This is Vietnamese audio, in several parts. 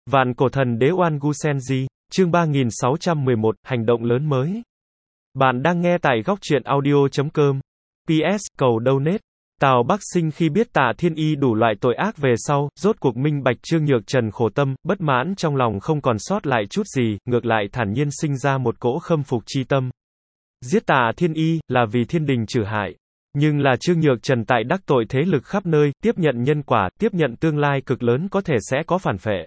Vạn cổ thần đế Oan Gu Senji, chương 3611, hành động lớn mới. Bạn đang nghe tại góc truyện audio.com. PS, cầu donate. Tào Bắc Sinh khi biết Tạ Thiên Y đủ loại tội ác về sau, rốt cuộc minh bạch Trương Nhược Trần khổ tâm, bất mãn trong lòng không còn sót lại chút gì, ngược lại thản nhiên sinh ra một cỗ khâm phục chi tâm. Giết Tạ Thiên Y, là vì thiên đình trừ hại. Nhưng là Trương Nhược Trần tại đắc tội thế lực khắp nơi, tiếp nhận nhân quả, tiếp nhận tương lai cực lớn có thể sẽ có phản phệ.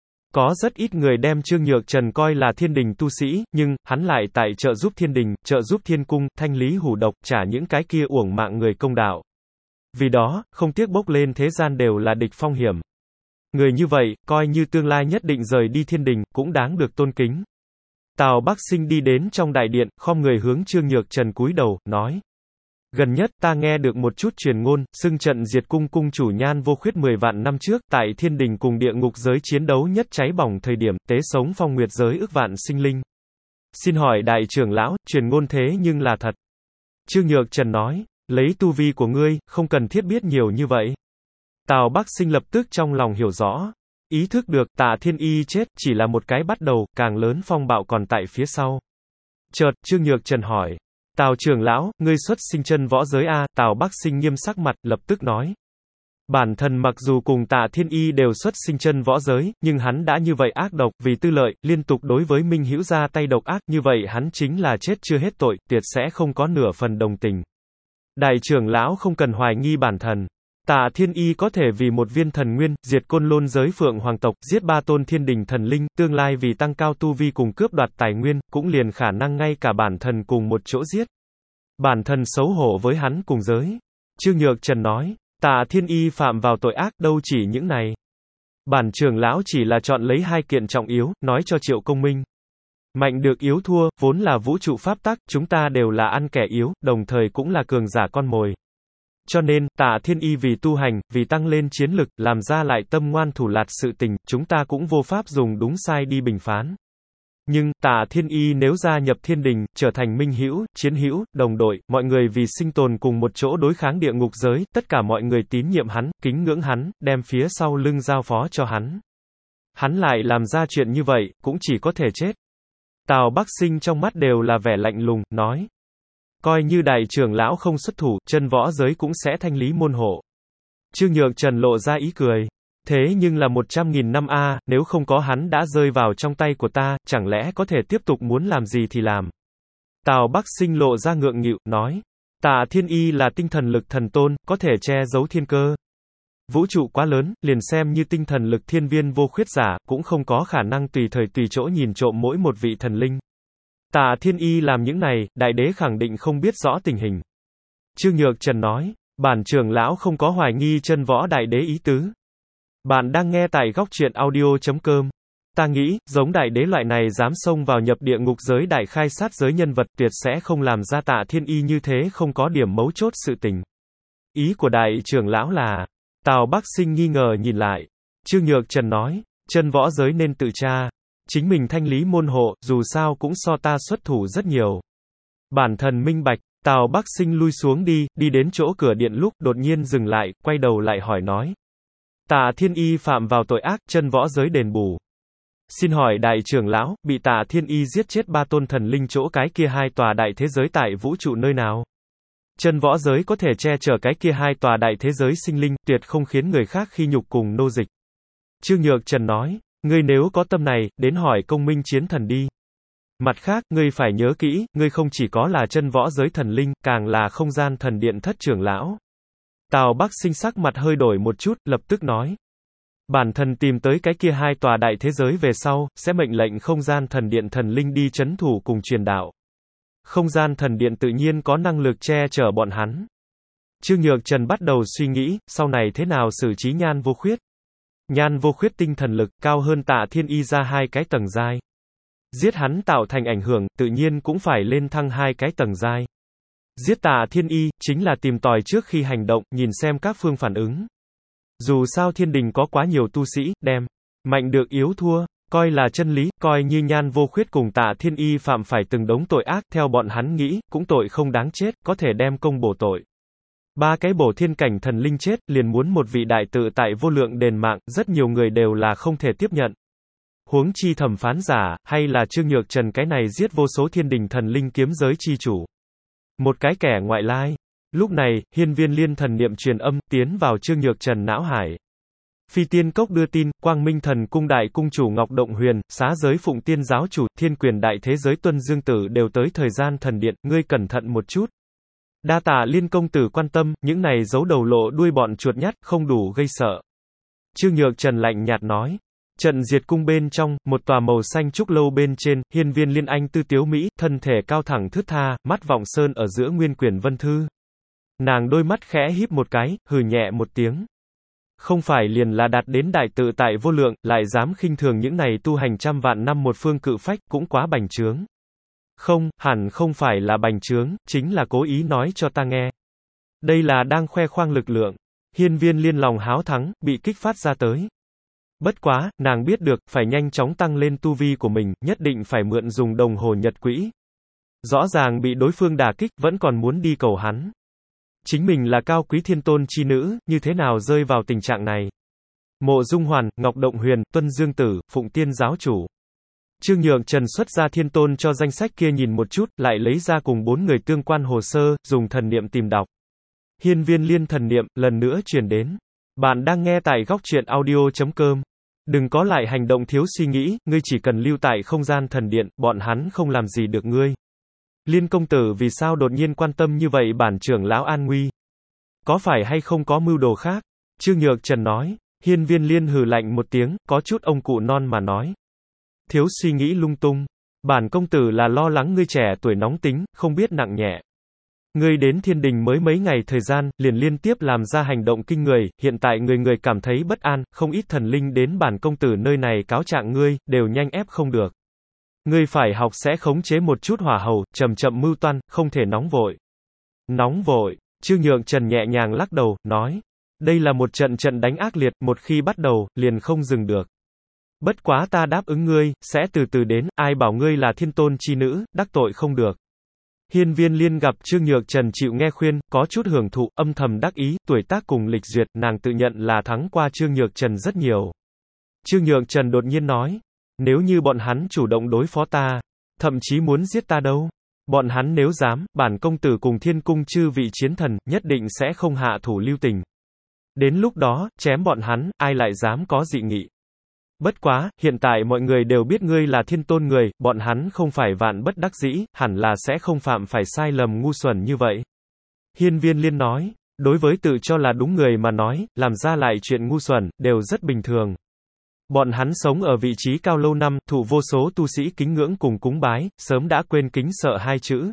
Có rất ít người đem Trương Nhược Trần coi là thiên đình tu sĩ, nhưng, hắn lại tại trợ giúp thiên đình, trợ giúp thiên cung, thanh lý hủ độc, trả những cái kia uổng mạng người công đạo. Vì đó, không tiếc bốc lên thế gian đều là địch phong hiểm. Người như vậy, coi như tương lai nhất định rời đi thiên đình, cũng đáng được tôn kính. Tào Bắc Sinh đi đến trong đại điện, khom người hướng Trương Nhược Trần cúi đầu, nói. Gần nhất ta nghe được một chút truyền ngôn, xưng trận diệt cung cung chủ Nhan Vô Khuyết 10 vạn năm trước, tại thiên đình cùng địa ngục giới chiến đấu nhất cháy bỏng thời điểm, tế sống phong nguyệt giới ức vạn sinh linh. Xin hỏi đại trưởng lão, truyền ngôn thế nhưng là thật. Trương Nhược Trần nói, lấy tu vi của ngươi, không cần thiết biết nhiều như vậy. Tào Bắc Sinh lập tức trong lòng hiểu rõ. Ý thức được, Tạ Thiên Y chết, chỉ là một cái bắt đầu, càng lớn phong bạo còn tại phía sau. Chợt, Trương Nhược Trần hỏi. Tào trưởng lão, ngươi xuất sinh chân võ giới a? Tào Bắc Sinh nghiêm sắc mặt, lập tức nói. Bản thân mặc dù cùng Tạ Thiên Y đều xuất sinh chân võ giới, nhưng hắn đã như vậy ác độc, vì tư lợi, liên tục đối với Minh Hữu ra tay độc ác, như vậy hắn chính là chết chưa hết tội, tuyệt sẽ không có nửa phần đồng tình. Đại trưởng lão không cần hoài nghi bản thân. Tạ Thiên Y có thể vì một viên thần nguyên, diệt côn lôn giới Phượng Hoàng tộc, giết 3 tôn thiên đình thần linh, tương lai vì tăng cao tu vi cùng cướp đoạt tài nguyên, cũng liền khả năng ngay cả bản thân cùng một chỗ giết. Bản thân xấu hổ với hắn cùng giới. Trương Nhược Trần nói, Tạ Thiên Y phạm vào tội ác đâu chỉ những này. Bản trưởng lão chỉ là chọn lấy 2 kiện trọng yếu, nói cho Triệu Công Minh. Mạnh được yếu thua, vốn là vũ trụ pháp tắc, chúng ta đều là ăn kẻ yếu, đồng thời cũng là cường giả con mồi. Cho nên, Tạ Thiên Y vì tu hành, vì tăng lên chiến lực, làm ra lại tâm ngoan thủ lạt sự tình, chúng ta cũng vô pháp dùng đúng sai đi bình phán. Nhưng, Tạ Thiên Y nếu gia nhập thiên đình, trở thành minh hữu, chiến hữu, đồng đội, mọi người vì sinh tồn cùng một chỗ đối kháng địa ngục giới, tất cả mọi người tín nhiệm hắn, kính ngưỡng hắn, đem phía sau lưng giao phó cho hắn. Hắn lại làm ra chuyện như vậy, cũng chỉ có thể chết. Tào Bắc Sinh trong mắt đều là vẻ lạnh lùng, nói. Coi như đại trưởng lão không xuất thủ, chân võ giới cũng sẽ thanh lý môn hộ. Trương Nhược Trần lộ ra ý cười. Thế nhưng là 100.000 năm a, nếu không có hắn đã rơi vào trong tay của ta, chẳng lẽ có thể tiếp tục muốn làm gì thì làm. Tào Bắc Sinh lộ ra ngượng nghịu, nói. Tạ Thiên Y là tinh thần lực thần tôn, có thể che giấu thiên cơ. Vũ trụ quá lớn, liền xem như tinh thần lực thiên viên vô khuyết giả, cũng không có khả năng tùy thời tùy chỗ nhìn trộm mỗi một vị thần linh. Tạ Thiên Y làm những này, đại đế khẳng định không biết rõ tình hình. Trương Nhược Trần nói, bản trưởng lão không có hoài nghi chân võ đại đế ý tứ. Bạn đang nghe tại góc truyện audio.com. Ta nghĩ, giống đại đế loại này dám xông vào nhập địa ngục giới đại khai sát giới nhân vật tuyệt sẽ không làm ra Tạ Thiên Y như thế không có điểm mấu chốt sự tình. Ý của đại trưởng lão là, Tào Bắc Sinh nghi ngờ nhìn lại. Trương Nhược Trần nói, chân võ giới nên tự tra. Chính mình thanh lý môn hộ, dù sao cũng so ta xuất thủ rất nhiều. Bản thân minh bạch, Tào Bắc Sinh lui xuống đi đến chỗ cửa điện lúc, đột nhiên dừng lại, quay đầu lại hỏi nói. Tạ Thiên Y phạm vào tội ác, chân võ giới đền bù. Xin hỏi đại trưởng lão, bị Tạ Thiên Y giết chết 3 tôn thần linh chỗ cái kia 2 tòa đại thế giới tại vũ trụ nơi nào? Chân võ giới có thể che chở cái kia 2 tòa đại thế giới sinh linh, tuyệt không khiến người khác khi nhục cùng nô dịch. Trương Nhược Trần nói. Ngươi nếu có tâm này, đến hỏi Công Minh chiến thần đi. Mặt khác, ngươi phải nhớ kỹ, ngươi không chỉ có là chân võ giới thần linh, càng là không gian thần điện thất trưởng lão. Tào Bắc Sinh sắc mặt hơi đổi một chút, lập tức nói. Bản thân tìm tới cái kia 2 tòa đại thế giới về sau, sẽ mệnh lệnh không gian thần điện thần linh đi chấn thủ cùng truyền đạo. Không gian thần điện tự nhiên có năng lực che chở bọn hắn. Trương Nhược Trần bắt đầu suy nghĩ, sau này thế nào xử trí Nhan Vô Khuyết. Nhan Vô Khuyết tinh thần lực cao hơn Tạ Thiên Y ra 2 cái tầng giai. Giết hắn tạo thành ảnh hưởng, tự nhiên cũng phải lên thăng 2 cái tầng giai. Giết Tạ Thiên Y, chính là tìm tòi trước khi hành động, nhìn xem các phương phản ứng. Dù sao thiên đình có quá nhiều tu sĩ, đem mạnh được yếu thua, coi là chân lý, coi như Nhan Vô Khuyết cùng Tạ Thiên Y phạm phải từng đống tội ác, theo bọn hắn nghĩ, cũng tội không đáng chết, có thể đem công bổ tội. 3 cái bổ thiên cảnh thần linh chết, liền muốn một vị đại tự tại vô lượng đền mạng, rất nhiều người đều là không thể tiếp nhận. Huống chi thẩm phán giả, hay là Trương Nhược Trần cái này giết vô số thiên đình thần linh kiếm giới chi chủ. Một cái kẻ ngoại lai. Lúc này, hiên viên liên thần niệm truyền âm, tiến vào Trương Nhược Trần não hải. Phi Tiên Cốc đưa tin, Quang Minh Thần Cung đại cung chủ Ngọc Động Huyền, Xá Giới Phụng Tiên giáo chủ, Thiên Quyền đại thế giới Tuân Dương Tử đều tới thời gian thần điện, ngươi cẩn thận một chút. Đa tạ Liên công tử quan tâm, những này giấu đầu lộ đuôi bọn chuột nhắt, không đủ gây sợ. Trương Nhược Trần lạnh nhạt nói. Trận diệt cung bên trong, một tòa màu xanh trúc lâu bên trên, hiên viên liên anh tư tiếu Mỹ, thân thể cao thẳng thướt tha, mắt vọng sơn ở giữa nguyên quyển vân thư. Nàng đôi mắt khẽ híp một cái, hừ nhẹ một tiếng. Không phải liền là đạt đến đại tự tại vô lượng, lại dám khinh thường những này tu hành trăm vạn năm một phương cự phách, cũng quá bành trướng. Không, hẳn không phải là bành trướng, chính là cố ý nói cho ta nghe. Đây là đang khoe khoang lực lượng. Hiên viên liên lòng háo thắng, bị kích phát ra tới. Bất quá, nàng biết được, phải nhanh chóng tăng lên tu vi của mình, nhất định phải mượn dùng đồng hồ nhật quỹ. Rõ ràng bị đối phương đả kích, vẫn còn muốn đi cầu hắn. Chính mình là cao quý thiên tôn chi nữ, như thế nào rơi vào tình trạng này? Mộ Dung Hoàn, Ngọc Động Huyền, Tuân Dương Tử, Phụng Tiên giáo chủ. Trương Nhược Trần xuất ra thiên tôn cho danh sách kia nhìn một chút, lại lấy ra cùng 4 người tương quan hồ sơ, dùng thần niệm tìm đọc. Hiên viên liên thần niệm, lần nữa truyền đến. Bạn đang nghe tại góc truyện audio.com. Đừng có lại hành động thiếu suy nghĩ, ngươi chỉ cần lưu tại không gian thần điện, bọn hắn không làm gì được ngươi. Liên công tử vì sao đột nhiên quan tâm như vậy bản trưởng lão an nguy? Có phải hay không có mưu đồ khác? Trương Nhược Trần nói. Hiên viên liên hừ lạnh một tiếng, có chút ông cụ non mà nói. Thiếu suy nghĩ lung tung. Bản công tử là lo lắng ngươi trẻ tuổi nóng tính, không biết nặng nhẹ. Ngươi đến thiên đình mới mấy ngày thời gian, liền liên tiếp làm ra hành động kinh người, hiện tại người cảm thấy bất an, không ít thần linh đến bản công tử nơi này cáo trạng ngươi, đều nhanh ép không được. Ngươi phải học sẽ khống chế một chút hỏa hầu, chậm chậm mưu toan, không thể nóng vội. Nóng vội, Trương Nhược Trần nhẹ nhàng lắc đầu, nói. Đây là một trận đánh ác liệt, một khi bắt đầu, liền không dừng được. Bất quá ta đáp ứng ngươi, sẽ từ từ đến, ai bảo ngươi là thiên tôn chi nữ, đắc tội không được. Hiên viên liên gặp Trương Nhược Trần chịu nghe khuyên, có chút hưởng thụ, âm thầm đắc ý, tuổi tác cùng lịch duyệt, nàng tự nhận là thắng qua Trương Nhược Trần rất nhiều. Trương Nhược Trần đột nhiên nói, nếu như bọn hắn chủ động đối phó ta, thậm chí muốn giết ta đâu. Bọn hắn nếu dám, bản công tử cùng thiên cung chư vị chiến thần, nhất định sẽ không hạ thủ lưu tình. Đến lúc đó, chém bọn hắn, ai lại dám có dị nghị. Bất quá, hiện tại mọi người đều biết ngươi là thiên tôn người, bọn hắn không phải vạn bất đắc dĩ, hẳn là sẽ không phạm phải sai lầm ngu xuẩn như vậy. Hiên viên liên nói, đối với tự cho là đúng người mà nói, làm ra lại chuyện ngu xuẩn, đều rất bình thường. Bọn hắn sống ở vị trí cao lâu năm, thụ vô số tu sĩ kính ngưỡng cùng cúng bái, sớm đã quên kính sợ hai chữ.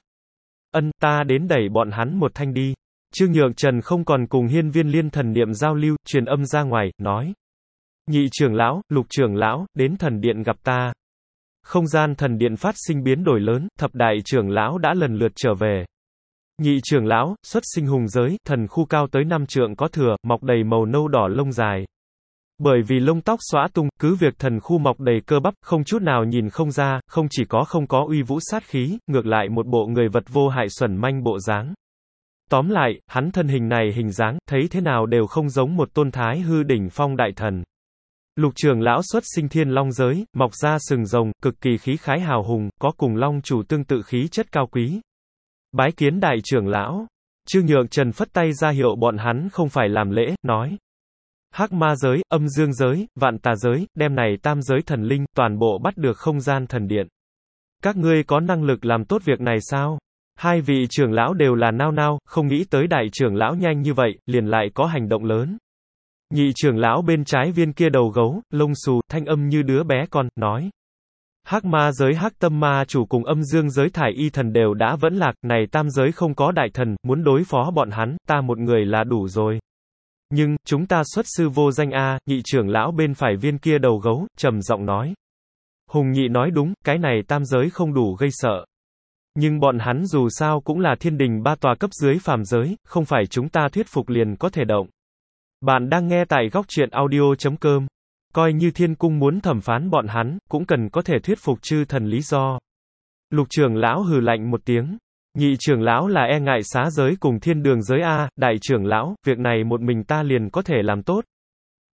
Ta đến đẩy bọn hắn một thanh đi. Trương Nhược Trần không còn cùng hiên viên liên thần niệm giao lưu, truyền âm ra ngoài, nói. Nhị trưởng lão, lục trưởng lão, đến thần điện gặp ta. Không gian thần điện phát sinh biến đổi lớn, thập đại trưởng lão đã lần lượt trở về. Nhị trưởng lão, xuất sinh hùng giới, thần khu cao tới 5 trượng có thừa, mọc đầy màu nâu đỏ lông dài. Bởi vì lông tóc xõa tung, cứ việc thần khu mọc đầy cơ bắp, không chút nào nhìn không ra, không chỉ không có uy vũ sát khí, ngược lại một bộ người vật vô hại xuẩn manh bộ dáng. Tóm lại, hắn thân hình này hình dáng, thấy thế nào đều không giống một tôn thái hư đỉnh phong đại thần. Lục trưởng lão xuất sinh thiên long giới, mọc ra sừng rồng, cực kỳ khí khái hào hùng, có cùng long chủ tương tự khí chất cao quý. Bái kiến đại trưởng lão. Trương Nhược Trần phất tay ra hiệu bọn hắn không phải làm lễ, nói. Hắc ma giới, âm dương giới, vạn tà giới, đem này tam giới thần linh, toàn bộ bắt được không gian thần điện. Các ngươi có năng lực làm tốt việc này sao? Hai vị trưởng lão đều là nao nao, không nghĩ tới đại trưởng lão nhanh như vậy, liền lại có hành động lớn. Nhị trưởng lão bên trái viên kia đầu gấu, lông xù, thanh âm như đứa bé con, nói. Hắc ma giới hắc tâm ma chủ cùng âm dương giới thải y thần đều đã vẫn lạc, này tam giới không có đại thần, muốn đối phó bọn hắn, ta một người là đủ rồi. Nhưng, chúng ta xuất sư vô danh a, nhị trưởng lão bên phải viên kia đầu gấu, trầm giọng nói. Hùng nhị nói đúng, cái này tam giới không đủ gây sợ. Nhưng bọn hắn dù sao cũng là thiên đình ba tòa cấp dưới phàm giới, không phải chúng ta thuyết phục liền có thể động. Bạn đang nghe tại góc truyện audio.com. Coi như thiên cung muốn thẩm phán bọn hắn, cũng cần có thể thuyết phục chư thần lý do. Lục trưởng lão hừ lạnh một tiếng. Nhị trưởng lão là e ngại xá giới cùng thiên đường giới a, đại trưởng lão, việc này một mình ta liền có thể làm tốt.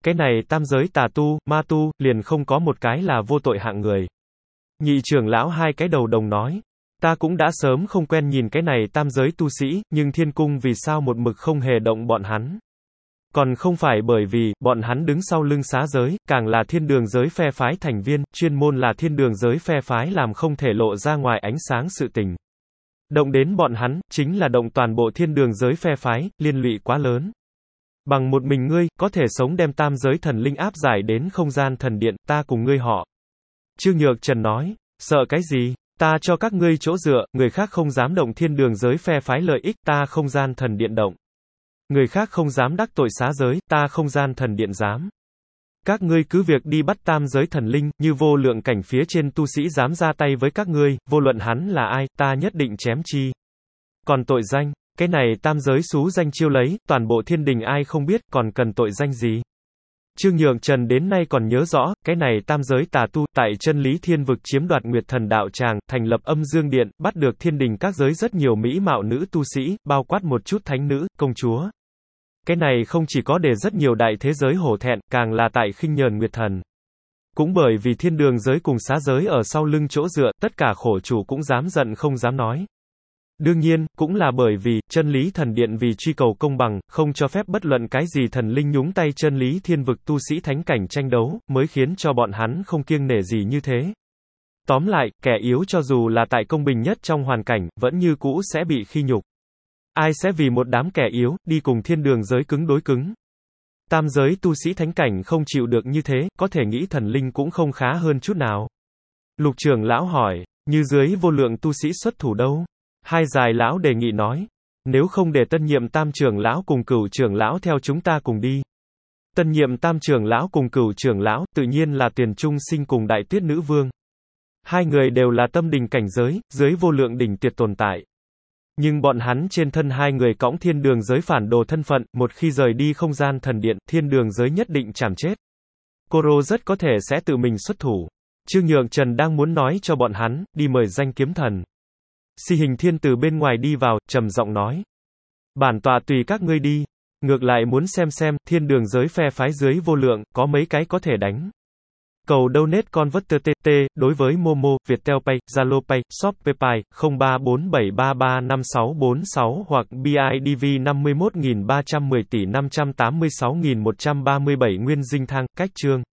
Cái này tam giới tà tu, ma tu, liền không có một cái là vô tội hạng người. Nhị trưởng lão hai cái đầu đồng nói. Ta cũng đã sớm không quen nhìn cái này tam giới tu sĩ, nhưng thiên cung vì sao một mực không hề động bọn hắn. Còn không phải bởi vì, bọn hắn đứng sau lưng xá giới, càng là thiên đường giới phe phái thành viên, chuyên môn là thiên đường giới phe phái làm không thể lộ ra ngoài ánh sáng sự tình. Động đến bọn hắn, chính là động toàn bộ thiên đường giới phe phái, liên lụy quá lớn. Bằng một mình ngươi, có thể sống đem tam giới thần linh áp giải đến không gian thần điện, ta cùng ngươi họ. Trương Nhược Trần nói, sợ cái gì? Ta cho các ngươi chỗ dựa, người khác không dám động thiên đường giới phe phái lợi ích, ta không gian thần điện động. Người khác không dám đắc tội xá giới, ta không gian thần điện dám. Các ngươi cứ việc đi bắt tam giới thần linh, như vô lượng cảnh phía trên tu sĩ dám ra tay với các ngươi, vô luận hắn là ai, ta nhất định chém chi. Còn tội danh, cái này tam giới xú danh chiêu lấy, toàn bộ thiên đình ai không biết, còn cần tội danh gì? Trương Nhược Trần đến nay còn nhớ rõ, cái này tam giới tà tu, tại chân lý thiên vực chiếm đoạt Nguyệt Thần Đạo Tràng, thành lập âm dương điện, bắt được thiên đình các giới rất nhiều mỹ mạo nữ tu sĩ, bao quát một chút thánh nữ, công chúa. Cái này không chỉ có để rất nhiều đại thế giới hổ thẹn, càng là tại khinh nhờn Nguyệt Thần. Cũng bởi vì thiên đường giới cùng xá giới ở sau lưng chỗ dựa, tất cả khổ chủ cũng dám giận không dám nói. Đương nhiên, cũng là bởi vì, chân lý thần điện vì truy cầu công bằng, không cho phép bất luận cái gì thần linh nhúng tay chân lý thiên vực tu sĩ thánh cảnh tranh đấu, mới khiến cho bọn hắn không kiêng nể gì như thế. Tóm lại, kẻ yếu cho dù là tại công bình nhất trong hoàn cảnh, vẫn như cũ sẽ bị khi nhục. Ai sẽ vì một đám kẻ yếu, đi cùng thiên đường giới cứng đối cứng? Tam giới tu sĩ thánh cảnh không chịu được như thế, có thể nghĩ thần linh cũng không khá hơn chút nào. Lục trưởng lão hỏi, như dưới vô lượng tu sĩ xuất thủ đâu? Hai dài lão đề nghị nói, nếu không để tân nhiệm tam trưởng lão cùng cửu trưởng lão theo chúng ta cùng đi. Tân nhiệm tam trưởng lão cùng cửu trưởng lão, tự nhiên là Tiền Trung Sinh cùng Đại Tuyết Nữ Vương. Hai người đều là tâm đỉnh cảnh giới, dưới vô lượng đỉnh tiệt tồn tại. Nhưng bọn hắn trên thân hai người cõng thiên đường giới phản đồ thân phận, một khi rời đi không gian thần điện, thiên đường giới nhất định chảm chết. Koro rất có thể sẽ tự mình xuất thủ. Trương Nhược Trần đang muốn nói cho bọn hắn, đi mời danh kiếm thần. Si Hình Thiên từ bên ngoài đi vào, trầm giọng nói. Bản tọa tùy các ngươi đi. Ngược lại muốn xem, thiên đường giới phe phái dưới vô lượng, có mấy cái có thể đánh. Cầu donate converter TT, đối với Momo, Viettel Pay, Zalo Pay, Shopee Pay, 0347335646 hoặc BIDV 51.310 tỷ 586.137 Nguyên Dinh Thang, cách chương.